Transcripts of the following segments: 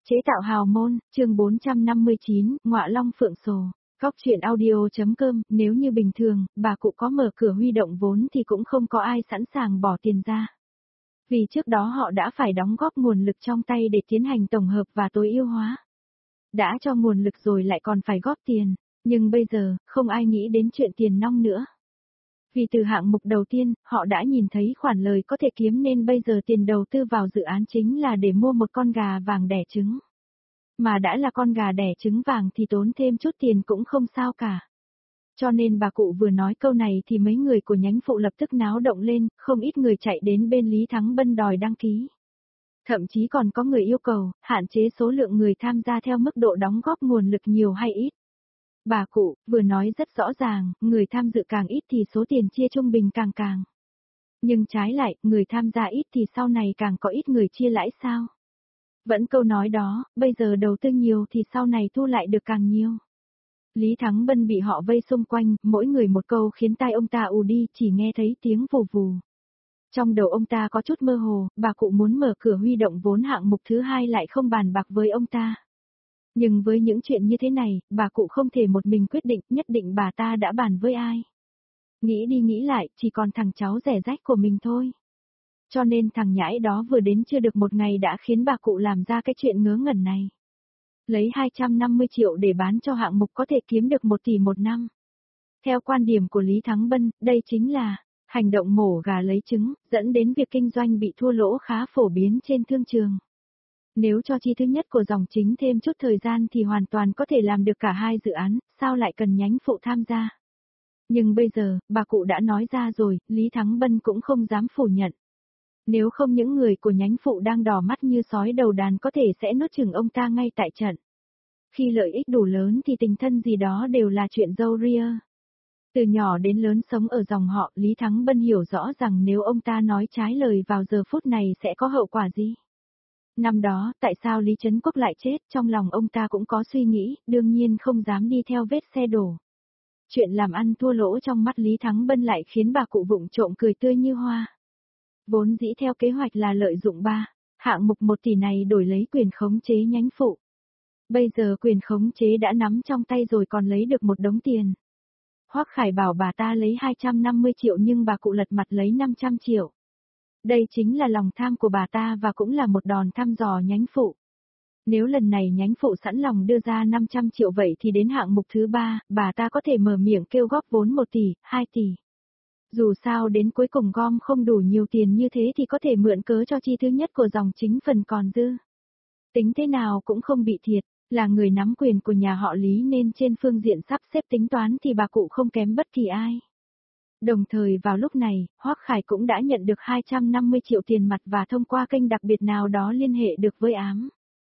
Chế tạo hào môn, chương 459, Ngọa Long Phượng Sồ. Góc chuyện audio.com, nếu như bình thường, bà cụ có mở cửa huy động vốn thì cũng không có ai sẵn sàng bỏ tiền ra. Vì trước đó họ đã phải đóng góp nguồn lực trong tay để tiến hành tổng hợp và tối ưu hóa. Đã cho nguồn lực rồi lại còn phải góp tiền, nhưng bây giờ, không ai nghĩ đến chuyện tiền nong nữa. Vì từ hạng mục đầu tiên, họ đã nhìn thấy khoản lời có thể kiếm nên bây giờ tiền đầu tư vào dự án chính là để mua một con gà vàng đẻ trứng. Mà đã là con gà đẻ trứng vàng thì tốn thêm chút tiền cũng không sao cả. Cho nên bà cụ vừa nói câu này thì mấy người của nhánh phụ lập tức náo động lên, không ít người chạy đến bên Lý Thắng Bân đòi đăng ký. Thậm chí còn có người yêu cầu, hạn chế số lượng người tham gia theo mức độ đóng góp nguồn lực nhiều hay ít. Bà cụ vừa nói rất rõ ràng, người tham dự càng ít thì số tiền chia trung bình càng. Nhưng trái lại, người tham gia ít thì sau này càng có ít người chia lãi sao? Vẫn câu nói đó, bây giờ đầu tư nhiều thì sau này thu lại được càng nhiều. Lý Thắng Bân bị họ vây xung quanh, mỗi người một câu khiến tai ông ta ù đi, chỉ nghe thấy tiếng vù vù. Trong đầu ông ta có chút mơ hồ, bà cụ muốn mở cửa huy động vốn hạng mục thứ hai lại không bàn bạc với ông ta. Nhưng với những chuyện như thế này, bà cụ không thể một mình quyết định, nhất định bà ta đã bàn với ai. Nghĩ đi nghĩ lại, chỉ còn thằng cháu rẻ rách của mình thôi. Cho nên thằng nhãi đó vừa đến chưa được một ngày đã khiến bà cụ làm ra cái chuyện ngớ ngẩn này. Lấy 250 triệu để bán cho hạng mục có thể kiếm được 1 tỷ một năm. Theo quan điểm của Lý Thắng Bân, đây chính là hành động mổ gà lấy trứng, dẫn đến việc kinh doanh bị thua lỗ khá phổ biến trên thương trường. Nếu cho chi thứ nhất của dòng chính thêm chút thời gian thì hoàn toàn có thể làm được cả hai dự án, sao lại cần nhánh phụ tham gia. Nhưng bây giờ, bà cụ đã nói ra rồi, Lý Thắng Bân cũng không dám phủ nhận. Nếu không những người của nhánh phụ đang đỏ mắt như sói đầu đàn có thể sẽ nuốt chửng ông ta ngay tại trận. Khi lợi ích đủ lớn thì tình thân gì đó đều là chuyện dâu ria. Từ nhỏ đến lớn sống ở dòng họ, Lý Thắng Bân hiểu rõ rằng nếu ông ta nói trái lời vào giờ phút này sẽ có hậu quả gì. Năm đó, tại sao Lý Trấn Quốc lại chết, trong lòng ông ta cũng có suy nghĩ, đương nhiên không dám đi theo vết xe đổ. Chuyện làm ăn thua lỗ trong mắt Lý Thắng Bân lại khiến bà cụ vụng trộm cười tươi như hoa. Vốn dĩ theo kế hoạch là lợi dụng hạng mục 1 tỷ này đổi lấy quyền khống chế nhánh phụ. Bây giờ quyền khống chế đã nắm trong tay rồi còn lấy được một đống tiền. Hoắc Khải bảo bà ta lấy 250 triệu nhưng bà cụ lật mặt lấy 500 triệu. Đây chính là lòng tham của bà ta và cũng là một đòn thăm dò nhánh phụ. Nếu lần này nhánh phụ sẵn lòng đưa ra 500 triệu vậy thì đến hạng mục thứ 3, bà ta có thể mở miệng kêu góp vốn 1 tỷ, 2 tỷ. Dù sao đến cuối cùng gom không đủ nhiều tiền như thế thì có thể mượn cớ cho chi thứ nhất của dòng chính phần còn dư. Tính thế nào cũng không bị thiệt, là người nắm quyền của nhà họ Lý nên trên phương diện sắp xếp tính toán thì bà cụ không kém bất kỳ ai. Đồng thời vào lúc này, Hoắc Khải cũng đã nhận được 250 triệu tiền mặt và thông qua kênh đặc biệt nào đó liên hệ được với ám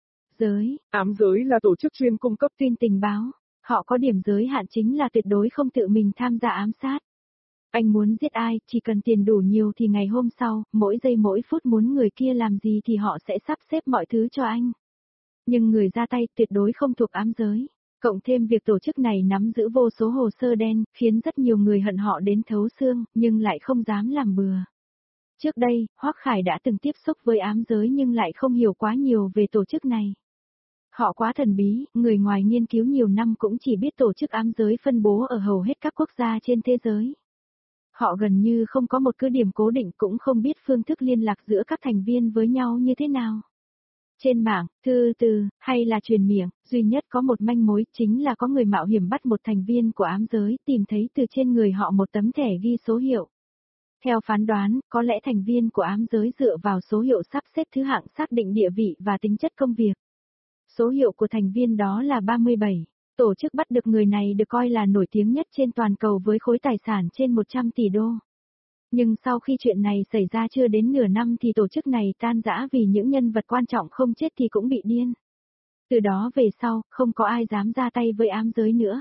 giới. Ám giới là tổ chức chuyên cung cấp tin tình báo. Họ có điểm giới hạn chính là tuyệt đối không tự mình tham gia ám sát. Anh muốn giết ai, chỉ cần tiền đủ nhiều thì ngày hôm sau, mỗi giây mỗi phút muốn người kia làm gì thì họ sẽ sắp xếp mọi thứ cho anh. Nhưng người ra tay tuyệt đối không thuộc ám giới. Cộng thêm việc tổ chức này nắm giữ vô số hồ sơ đen, khiến rất nhiều người hận họ đến thấu xương, nhưng lại không dám làm bừa. Trước đây, Hoắc Khải đã từng tiếp xúc với ám giới nhưng lại không hiểu quá nhiều về tổ chức này. Họ quá thần bí, người ngoài nghiên cứu nhiều năm cũng chỉ biết tổ chức ám giới phân bố ở hầu hết các quốc gia trên thế giới. Họ gần như không có một cứ điểm cố định cũng không biết phương thức liên lạc giữa các thành viên với nhau như thế nào. Trên mạng, thư từ, hay là truyền miệng, duy nhất có một manh mối chính là có người mạo hiểm bắt một thành viên của ám giới tìm thấy từ trên người họ một tấm thẻ ghi số hiệu. Theo phán đoán, có lẽ thành viên của ám giới dựa vào số hiệu sắp xếp thứ hạng xác định địa vị và tính chất công việc. Số hiệu của thành viên đó là 37. Tổ chức bắt được người này được coi là nổi tiếng nhất trên toàn cầu với khối tài sản trên 100 tỷ đô. Nhưng sau khi chuyện này xảy ra chưa đến nửa năm thì tổ chức này tan rã vì những nhân vật quan trọng không chết thì cũng bị điên. Từ đó về sau, không có ai dám ra tay với ám giới nữa.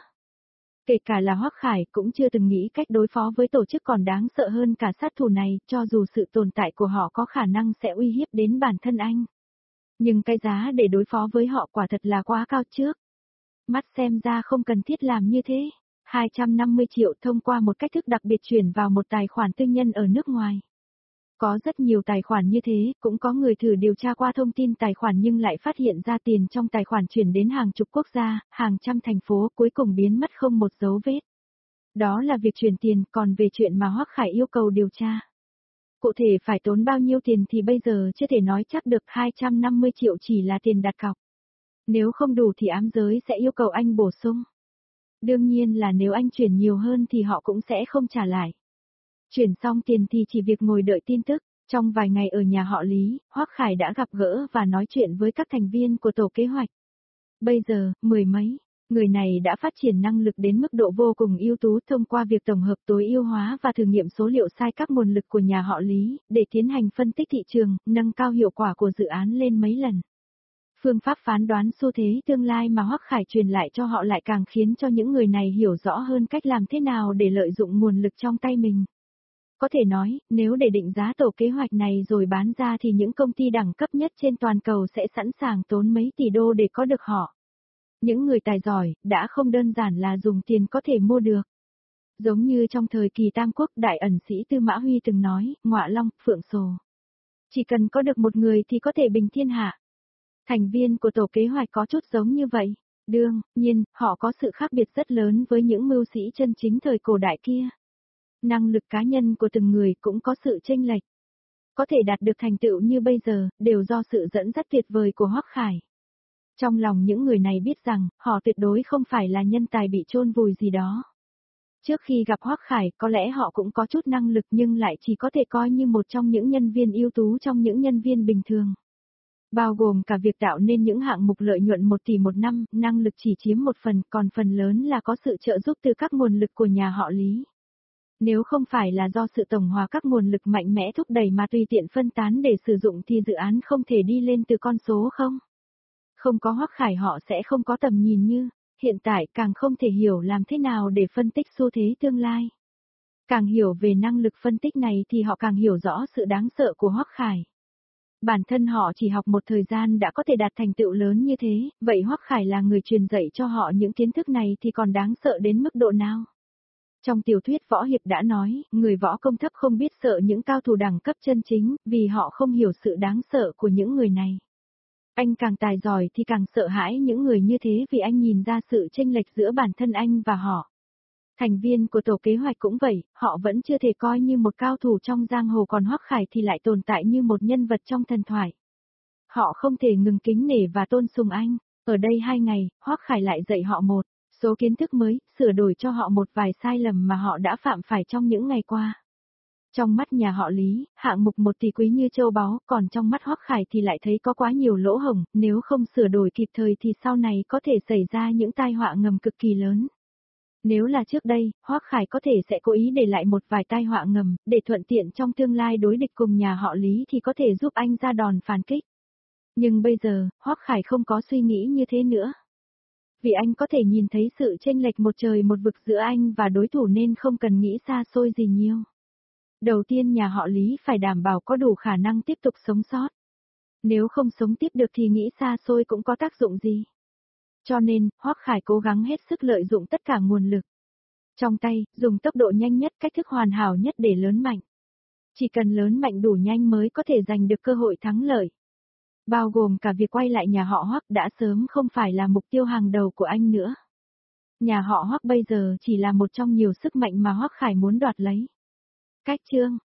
Kể cả là Hoắc Khải cũng chưa từng nghĩ cách đối phó với tổ chức còn đáng sợ hơn cả sát thủ này, cho dù sự tồn tại của họ có khả năng sẽ uy hiếp đến bản thân anh. Nhưng cái giá để đối phó với họ quả thật là quá cao trước. Mắt xem ra không cần thiết làm như thế. 250 triệu thông qua một cách thức đặc biệt chuyển vào một tài khoản tư nhân ở nước ngoài. Có rất nhiều tài khoản như thế, cũng có người thử điều tra qua thông tin tài khoản nhưng lại phát hiện ra tiền trong tài khoản chuyển đến hàng chục quốc gia, hàng trăm thành phố cuối cùng biến mất không một dấu vết. Đó là việc chuyển tiền, còn về chuyện mà Hoắc Khải yêu cầu điều tra. Cụ thể phải tốn bao nhiêu tiền thì bây giờ chưa thể nói chắc được, 250 triệu chỉ là tiền đặt cọc. Nếu không đủ thì ám giới sẽ yêu cầu anh bổ sung. Đương nhiên là nếu anh chuyển nhiều hơn thì họ cũng sẽ không trả lại. Chuyển xong tiền thì chỉ việc ngồi đợi tin tức. Trong vài ngày ở nhà họ Lý, Hoắc Khải đã gặp gỡ và nói chuyện với các thành viên của tổ kế hoạch. Bây giờ, mười mấy người này đã phát triển năng lực đến mức độ vô cùng ưu tú thông qua việc tổng hợp tối ưu hóa và thử nghiệm số liệu sai các nguồn lực của nhà họ Lý, để tiến hành phân tích thị trường, nâng cao hiệu quả của dự án lên mấy lần. Phương pháp phán đoán xu thế tương lai mà Hoắc Khải truyền lại cho họ lại càng khiến cho những người này hiểu rõ hơn cách làm thế nào để lợi dụng nguồn lực trong tay mình. Có thể nói, nếu để định giá tổ kế hoạch này rồi bán ra thì những công ty đẳng cấp nhất trên toàn cầu sẽ sẵn sàng tốn mấy tỷ đô để có được họ. Những người tài giỏi, đã không đơn giản là dùng tiền có thể mua được. Giống như trong thời kỳ Tam Quốc, đại ẩn sĩ Tư Mã Huy từng nói, Ngọa Long, Phượng Sồ. Chỉ cần có được một người thì có thể bình thiên hạ. Thành viên của tổ kế hoạch có chút giống như vậy. Đương nhiên, họ có sự khác biệt rất lớn với những mưu sĩ chân chính thời cổ đại kia. Năng lực cá nhân của từng người cũng có sự chênh lệch. Có thể đạt được thành tựu như bây giờ, đều do sự dẫn dắt tuyệt vời của Hoắc Khải. Trong lòng những người này biết rằng, họ tuyệt đối không phải là nhân tài bị chôn vùi gì đó. Trước khi gặp Hoắc Khải, có lẽ họ cũng có chút năng lực nhưng lại chỉ có thể coi như một trong những nhân viên ưu tú trong những nhân viên bình thường. Bao gồm cả việc tạo nên những hạng mục lợi nhuận 1 tỷ một năm, năng lực chỉ chiếm một phần, còn phần lớn là có sự trợ giúp từ các nguồn lực của nhà họ Lý. Nếu không phải là do sự tổng hòa các nguồn lực mạnh mẽ thúc đẩy mà tùy tiện phân tán để sử dụng thì dự án không thể đi lên từ con số không. Không có Hoắc Khải họ sẽ không có tầm nhìn như, hiện tại càng không thể hiểu làm thế nào để phân tích xu thế tương lai. Càng hiểu về năng lực phân tích này thì họ càng hiểu rõ sự đáng sợ của Hoắc Khải. Bản thân họ chỉ học một thời gian đã có thể đạt thành tựu lớn như thế, vậy Hoắc Khải là người truyền dạy cho họ những kiến thức này thì còn đáng sợ đến mức độ nào? Trong tiểu thuyết võ hiệp đã nói, người võ công thấp không biết sợ những cao thủ đẳng cấp chân chính, vì họ không hiểu sự đáng sợ của những người này. Anh càng tài giỏi thì càng sợ hãi những người như thế vì anh nhìn ra sự chênh lệch giữa bản thân anh và họ. Thành viên của tổ kế hoạch cũng vậy, họ vẫn chưa thể coi như một cao thủ trong giang hồ còn Hoắc Khải thì lại tồn tại như một nhân vật trong thần thoại. Họ không thể ngừng kính nể và tôn sùng anh. Ở đây 2 ngày, Hoắc Khải lại dạy họ một số kiến thức mới, sửa đổi cho họ một vài sai lầm mà họ đã phạm phải trong những ngày qua. Trong mắt nhà họ Lý, hạng mục 1 tỷ quý như châu báu, còn trong mắt Hoắc Khải thì lại thấy có quá nhiều lỗ hổng, nếu không sửa đổi kịp thời thì sau này có thể xảy ra những tai họa ngầm cực kỳ lớn. Nếu là trước đây, Hoắc Khải có thể sẽ cố ý để lại một vài tai họa ngầm, để thuận tiện trong tương lai đối địch cùng nhà họ Lý thì có thể giúp anh ra đòn phản kích. Nhưng bây giờ, Hoắc Khải không có suy nghĩ như thế nữa. Vì anh có thể nhìn thấy sự chênh lệch một trời một vực giữa anh và đối thủ nên không cần nghĩ xa xôi gì nhiều. Đầu tiên nhà họ Lý phải đảm bảo có đủ khả năng tiếp tục sống sót. Nếu không sống tiếp được thì nghĩ xa xôi cũng có tác dụng gì. Cho nên, Hoắc Khải cố gắng hết sức lợi dụng tất cả nguồn lực. Trong tay, dùng tốc độ nhanh nhất, cách thức hoàn hảo nhất để lớn mạnh. Chỉ cần lớn mạnh đủ nhanh mới có thể giành được cơ hội thắng lợi. Bao gồm cả việc quay lại nhà họ Hoắc đã sớm không phải là mục tiêu hàng đầu của anh nữa. Nhà họ Hoắc bây giờ chỉ là một trong nhiều sức mạnh mà Hoắc Khải muốn đoạt lấy. Cách chương